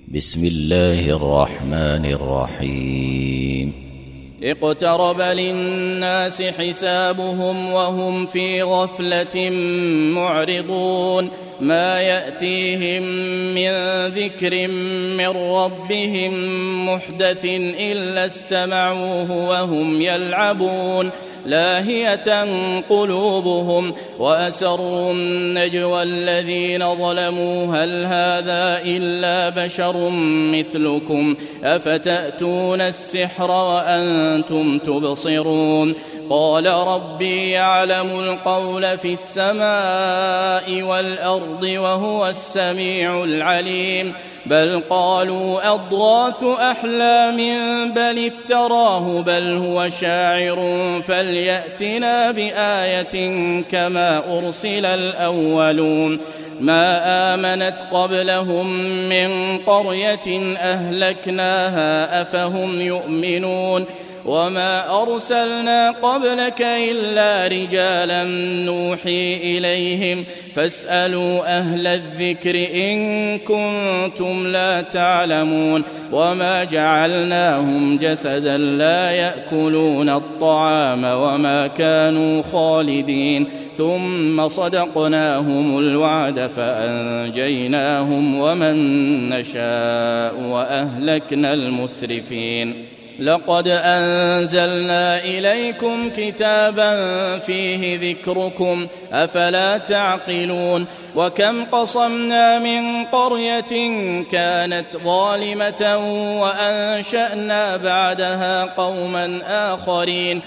بسم الله الرحمن الرحيم اقترب للناس حسابهم وهم في غفلة معرضون ما يأتيهم من ذكر من ربهم محدث إلا استمعوه وهم يلعبون لاهية قلوبهم وأسروا النجوى الذين ظلموا هل هذا إلا بشر مثلكم أفتأتون السحر وأنتم تبصرون قال ربي يعلم القول في السماء والأرض وهو السميع العليم بل قالوا أضغاث أحلام بل افتراه بل هو شاعر فليأتنا بآية كما أرسل الأولون ما آمنت قبلهم من قرية أهلكناها أفهم يؤمنون وما أرسلنا قبلك إلا رجالا نوحي إليهم فاسألوا أهل الذكر إن كنتم لا تعلمون وما جعلناهم جسدا لا يأكلون الطعام وما كانوا خالدين ثم صدقناهم الوعد فأنجيناهم ومن نشاء وأهلكنا المسرفين لقد أنزلنا إليكم كتابا فيه ذكركم أفلا تعقلون وكم قصمنا من قرية كانت ظالمة وأنشأنا بعدها قوما آخرين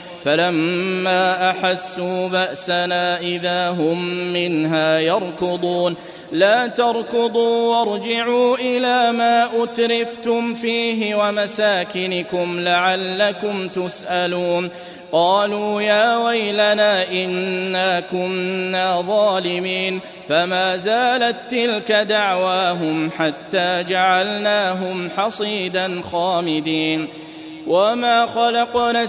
فلما أحسوا بأسنا إذا هم منها يركضون لا تركضوا وارجعوا إلى ما أترفتم فيه ومساكنكم لعلكم تسألون قالوا يا ويلنا إنا كنا ظالمين فما زالت تلك دعواهم حتى جعلناهم حصيدا خامدين وما خلقنا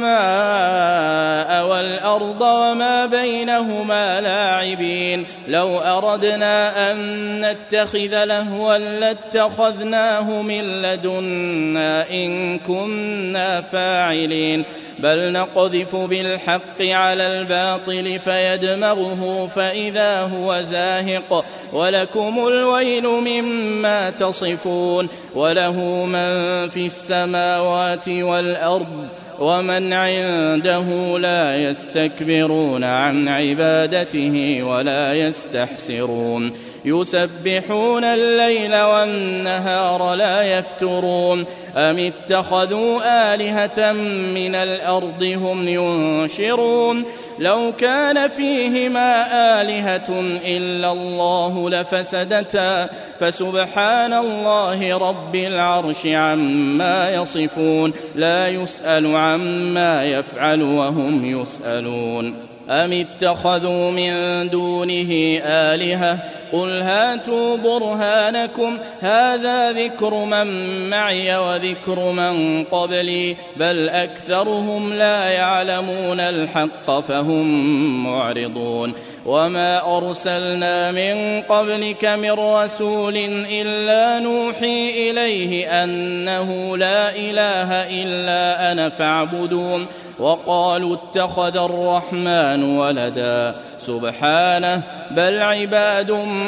السماء والأرض وما بينهما لاعبين لو أردنا أن نتخذ لهوا لاتخذناه من لدنا إن كنا فاعلين بل نقذف بالحق على الباطل فيدمغه فإذا هو زاهق ولكم الويل مما تصفون وله من في السماوات والأرض ومن عنده لا يستكبرون عن عبادته ولا يستحسرون يسبحون الليل والنهار لا يفترون أم اتخذوا آلهة من الأرض هم ينشرون لو كان فيهما آلهة إلا الله لفسدتا فسبحان الله رب العرش عما يصفون لا يسأل عما يفعل وهم يسألون أم اتخذوا من دونه آلهة قل هاتوا برهانكم هذا ذكر من معي وذكر من قبلي بل أكثرهم لا يعلمون الحق فهم معرضون وما أرسلنا من قبلك من رسول إلا نوحي إليه أنه لا إله إلا أنا فاعبدون وقالوا اتخذ الرحمن ولدا سبحانه بل عباد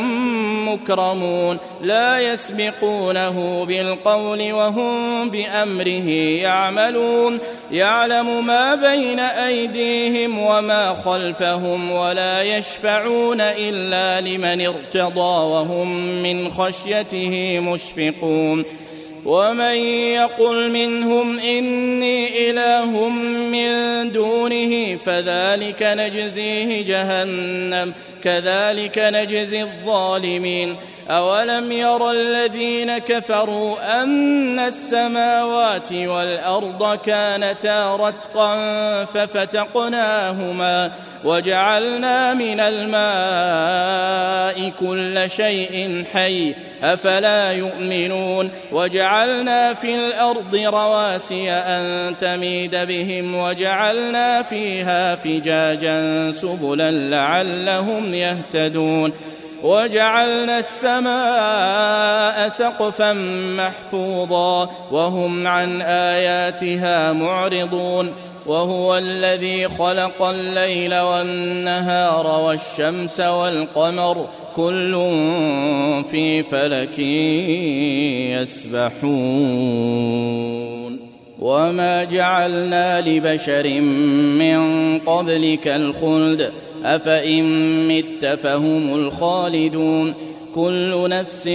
مكرمون لا يسبقونه بالقول وهم بأمره يعملون يعلم ما بين أيديهم وما خلفهم ولا يشفعون إلا لمن ارتضى وهم من خشيته مشفقون ومن يقل منهم إني إله من دونه فذلك نجزيه جهنم كذلك نجزي الظالمين أولم ير الذين كفروا أن السماوات والأرض كانتا رتقا ففتقناهما وجعلنا من الماء كل شيء حي أفلا يؤمنون وجعلنا في الأرض رواسي أن تميد بهم وجعلنا فيها فجاجا سبلا لعلهم يهتدون وجعلنا السماء سقفا محفوظا وهم عن آياتها معرضون وهو الذي خلق الليل والنهار والشمس والقمر كل في فلك يسبحون وما جعلنا لبشر من قبلك الخلد أفإن مت فهم الخالدون كل نفس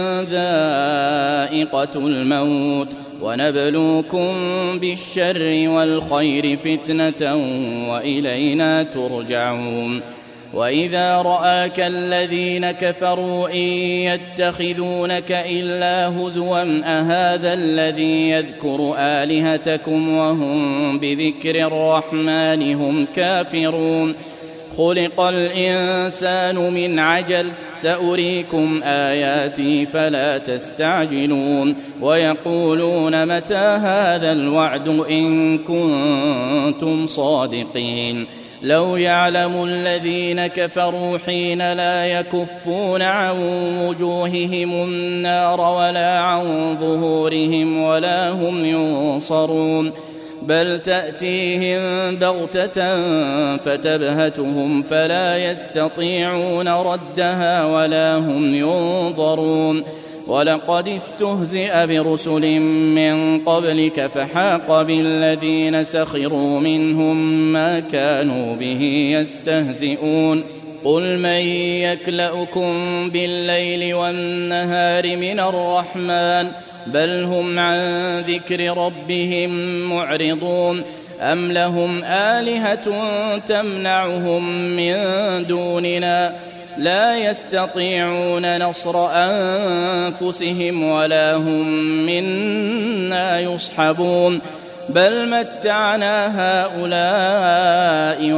ذائقة الموت ونبلوكم بالشر والخير فتنة وإلينا ترجعون وإذا رآك الذين كفروا إن يتخذونك إلا هزوا أهذا الذي يذكر آلهتكم وهم بذكر الرحمن هم كافرون خلق الإنسان من عجل سأريكم آياتي فلا تستعجلون ويقولون متى هذا الوعد إن كنتم صادقين لو يعلم الذين كفروا حين لا يكفون عن وجوههم النار ولا عن ظهورهم ولا هم ينصرون بل تأتيهم بغتة فتبهتهم فلا يستطيعون ردها ولا هم ينظرون ولقد استهزئ برسل من قبلك فحاق بالذين سخروا منهم ما كانوا به يستهزئون قل من يكلؤكم بالليل والنهار من الرحمن بل هم عن ذكر ربهم معرضون أم لهم آلهة تمنعهم من دوننا لا يستطيعون نصر أنفسهم ولا هم منا يصحبون بل متعنا هؤلاء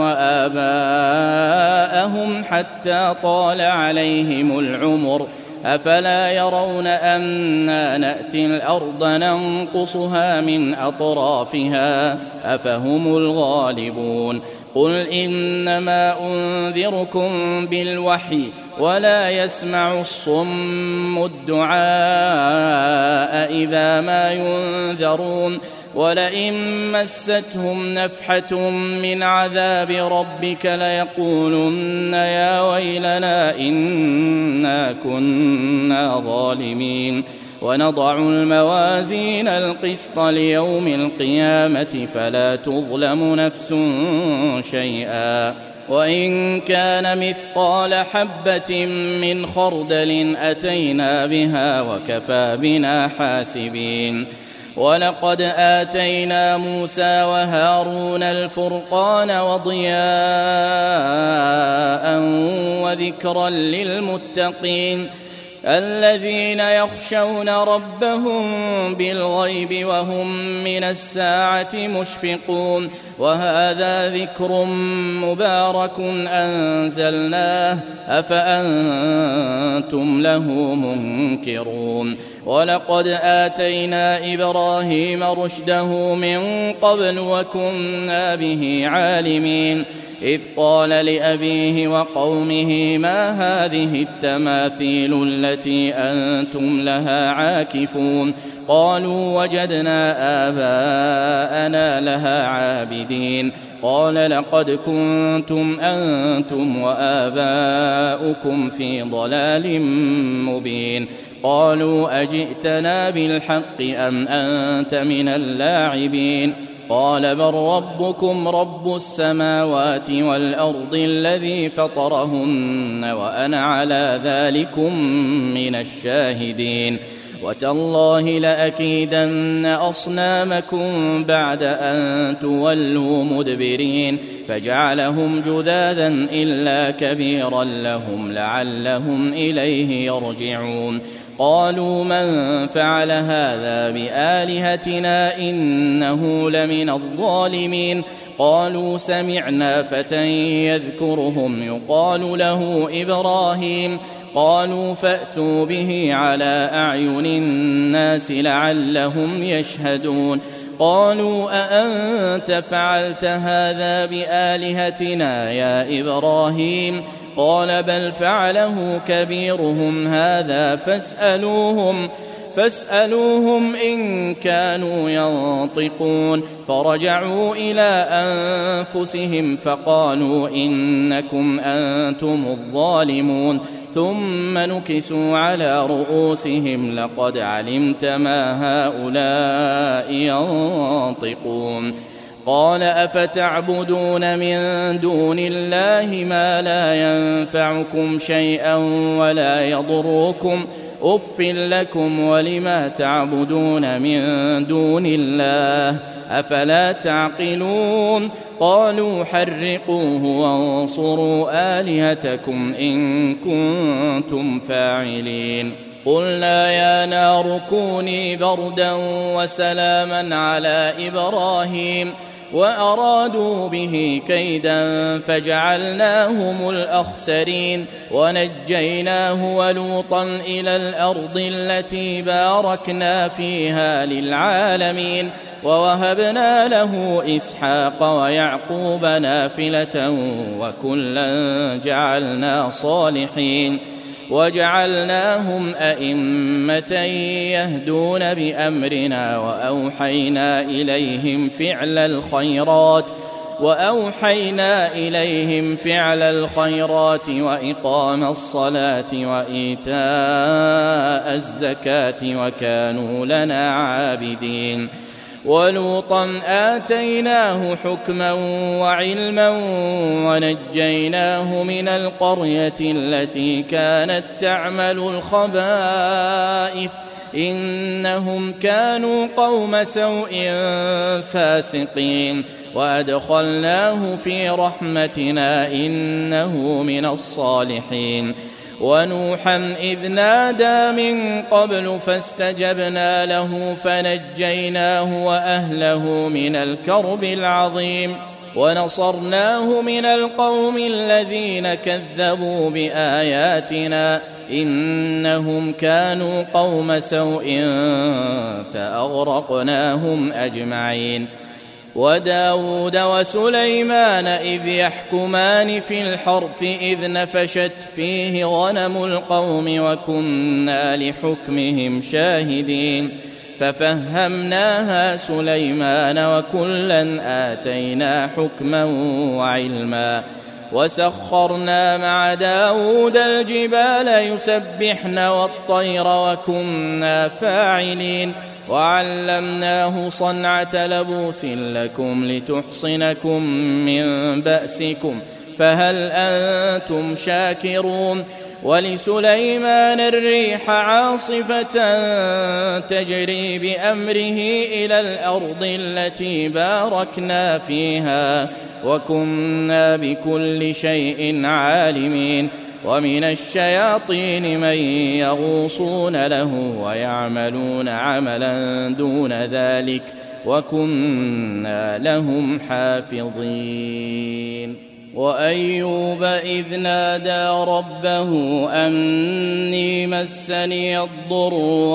وآباءهم حتى طال عليهم العمر أفلا يرون أنا نأتي الأرض ننقصها من أطرافها أفهم الغالبون قل إنما أنذركم بالوحي ولا يسمع الصم الدعاء إذا ما ينذرون ولئن مستهم نفحة من عذاب ربك ليقولن يا ويلنا إنا كنا ظالمين ونضع الموازين القسط ليوم القيامة فلا تظلم نفس شيئا وإن كان مثقال حبة من خردل أتينا بها وكفى بنا حاسبين ولقد آتينا موسى وهارون الفرقان وضياء وذكرا للمتقين الذين يخشون ربهم بالغيب وهم من الساعة مشفقون وهذا ذكر مبارك أنزلناه أفأنتم له منكرون ولقد آتينا إبراهيم رشده من قبل وكنا به عالمين إذ قال لأبيه وقومه ما هذه التماثيل التي أنتم لها عاكفون قالوا وجدنا آباءنا لها عابدين قال لقد كنتم أنتم وآباؤكم في ضلال مبين قالوا أجئتنا بالحق أم أنت من اللاعبين قال بل ربكم رب السماوات والأرض الذي فطرهن وأنا على ذلكم من الشاهدين وتالله لأكيدن أصنامكم بعد أن تولوا مدبرين فجعلهم جذاذا إلا كبيرا لهم لعلهم إليه يرجعون قالوا من فعل هذا بآلهتنا إنه لمن الظالمين قالوا سمعنا فتى يذكرهم يقال له إبراهيم قالوا فأتوا به على أعين الناس لعلهم يشهدون قالوا أأنت فعلت هذا بآلهتنا يا إبراهيم قال بل فعله كبيرهم هذا فاسألوهم إن كانوا ينطقون. فرجعوا إلى أنفسهم فقالوا إنكم أنتم الظالمون ثم نكسوا على رؤوسهم لقد علمت ما هؤلاء ينطقون. قال أفتعبدون من دون الله ما لا ينفعكم شيئا ولا يضركم أف لكم ولما تعبدون من دون الله أفلا تعقلون. قالوا حرقوه وانصروا آلهتكم إن كنتم فاعلين. قلنا يا نار كوني بردا وسلاما على إبراهيم وأرادوا به كيدا فجعلناهم الأخسرين ونجيناه ولوطا إلى الأرض التي باركنا فيها للعالمين ووهبنا له إسحاق ويعقوب نافلة وكلا جعلنا صالحين وجعلناهم أئمة يهدون بأمرنا وأوحينا إليهم فعل الخيرات وإقام الصلاة وإيتاء الزكاة وكانوا لنا عابدين. ولوطا آتيناه حكما وعلما ونجيناه من القرية التي كانت تعمل الخبائث إنهم كانوا قوم سوء فاسقين وأدخلناه في رحمتنا إنه من الصالحين. ونوحا إذ نادى من قبل فاستجبنا له فنجيناه وأهله من الكرب العظيم ونصرناه من القوم الذين كذبوا بآياتنا إنهم كانوا قوم سوء فأغرقناهم أجمعين. وداود وسليمان إذ يحكمان في الحرث إذ نفشت فيه غنم القوم وكنا لحكمهم شاهدين ففهمناها سليمان وكلا آتينا حكما وعلما وسخرنا مع داود الجبال يسبحن والطير وكنا فاعلين وعلمناه صنعة لبوس لكم لتحصنكم من بأسكم فهل أنتم شاكرون. ولسليمان الريح عاصفة تجري بأمره إلى الأرض التي باركنا فيها وكنا بكل شيء عالمين. ومن الشياطين من يغوصون له ويعملون عملا دون ذلك وكنا لهم حافظين. وأيوب إذ نادى ربه أني مسني الضر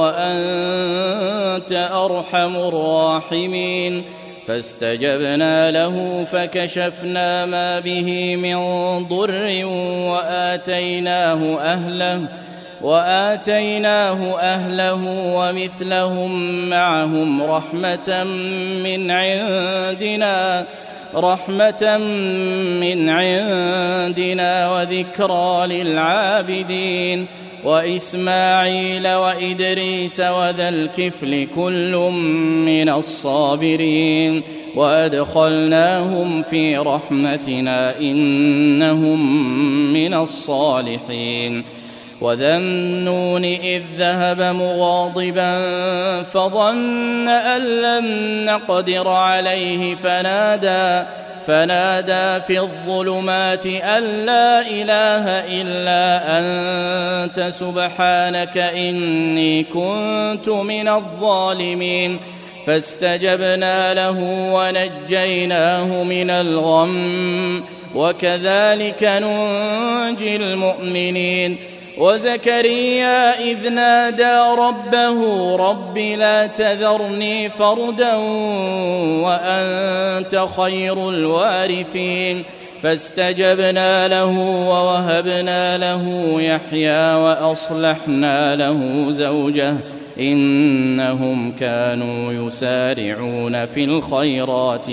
وأنت أرحم الراحمين فاستجبنا له فكشفنا ما به من ضر وآتيناه أهله ومثلهم معهم رحمة من عندنا وذكرى للعابدين. وإسماعيل وإدريس وذا الكفل كل من الصابرين وأدخلناهم في رحمتنا إنهم من الصالحين. وذا النون إذ ذهب مغاضبا فظن أن لن نقدر عليه فنادى في الظلمات أن لا إله إلا أنت سبحانك إني كنت من الظالمين فاستجبنا له ونجيناه من الغم وكذلك ننجي المؤمنين. وزكريا إذ نادى ربه رب لا تذرني فردا وأنت خير الوارثين فاستجبنا له ووهبنا له يحيى وأصلحنا له زوجه إنهم كانوا يسارعون في الخيرات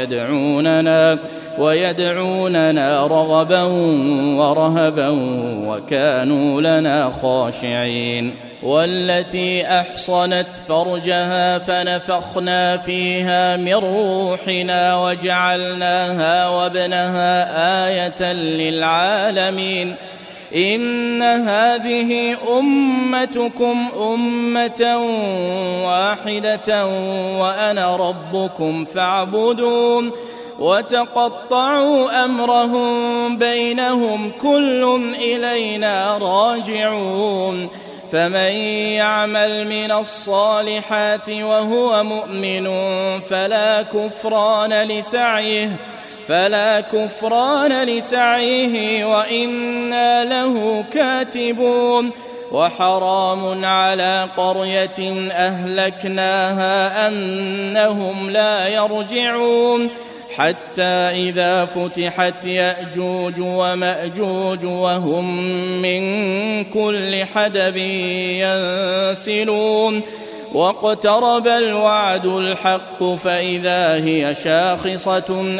ويدعوننا رغبا ورهبا وكانوا لنا خاشعين والتي أحصنت فرجها فنفخنا فيها من روحنا وجعلناها وابنها آية للعالمين إن هذه أمتكم أمة واحدة وأنا ربكم فاعبدون وتقطعوا أمرهم بينهم كل إلينا راجعون فمن يعمل من الصالحات وهو مؤمن فلا كفران لسعيه وإنا له كاتبون وحرام على قرية أهلكناها أنهم لا يرجعون حتى إذا فتحت يأجوج ومأجوج وهم من كل حدب ينسلون واقترب الوعد الحق فإذا هي شاخصة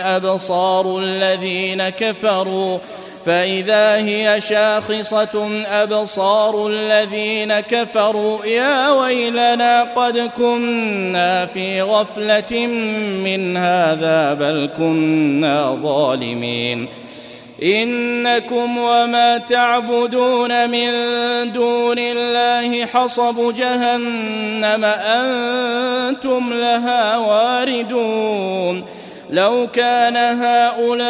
أبصار الذين كفروا يا ويلنا قد كنا في غفلة من هذا بل كنا ظالمين إنكم وما تعبدون من دون الله حصب جهنم أنتم لها واردون لو كان هؤلاء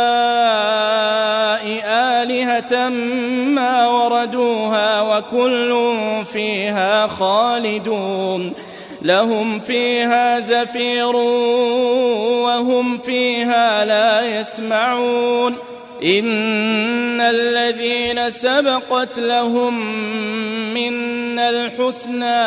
آلهة ما وردوها وكل فيها خالدون لهم فيها زفير وهم فيها لا يسمعون إن الذين سبقت لهم منا الحسنى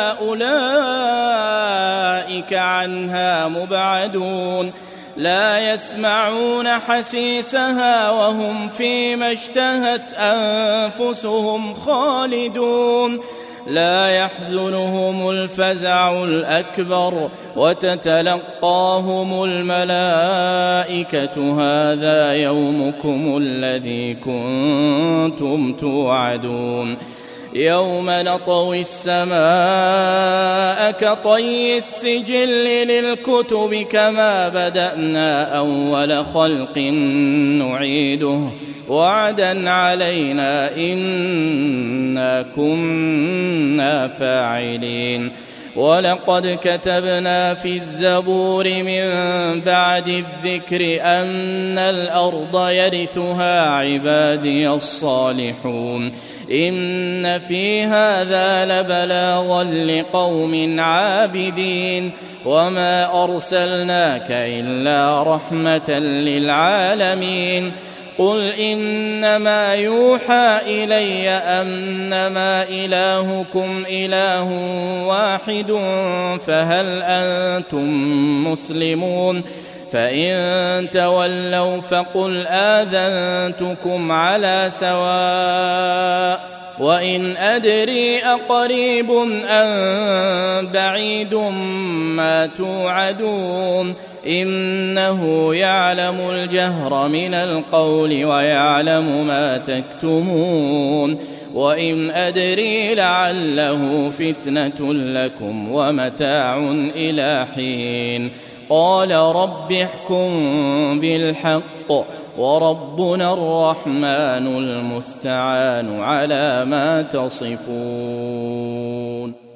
أولئك عنها مبعدون لا يسمعون حسيسها وهم فيما اشتهت أنفسهم خالدون لا يحزنهم الفزع الأكبر وتتلقاهم الملائكة هذا يومكم الذي كنتم توعدون يوم نطوي السماء كطي السجل للكتب كما بدأنا أول خلق نعيده وعدا علينا إنا كنا فاعلين ولقد كتبنا في الزبور من بعد الذكر أن الأرض يرثها عبادي الصالحون إن في هذا لبلاغا لقوم عابدين وما أرسلناك إلا رحمة للعالمين قل إنما يوحى إلي أنما إلهكم إله واحد فهل أنتم مسلمون فإن تولوا فقل آذنتكم على سواء وإن أدري أقريب أم بعيد ما توعدون إنه يعلم الجهر من القول ويعلم ما تكتمون وإن أدري لعله فتنة لكم ومتاع إلى حين قال رب احكم بالحق وربنا الرحمن المستعان على ما تصفون.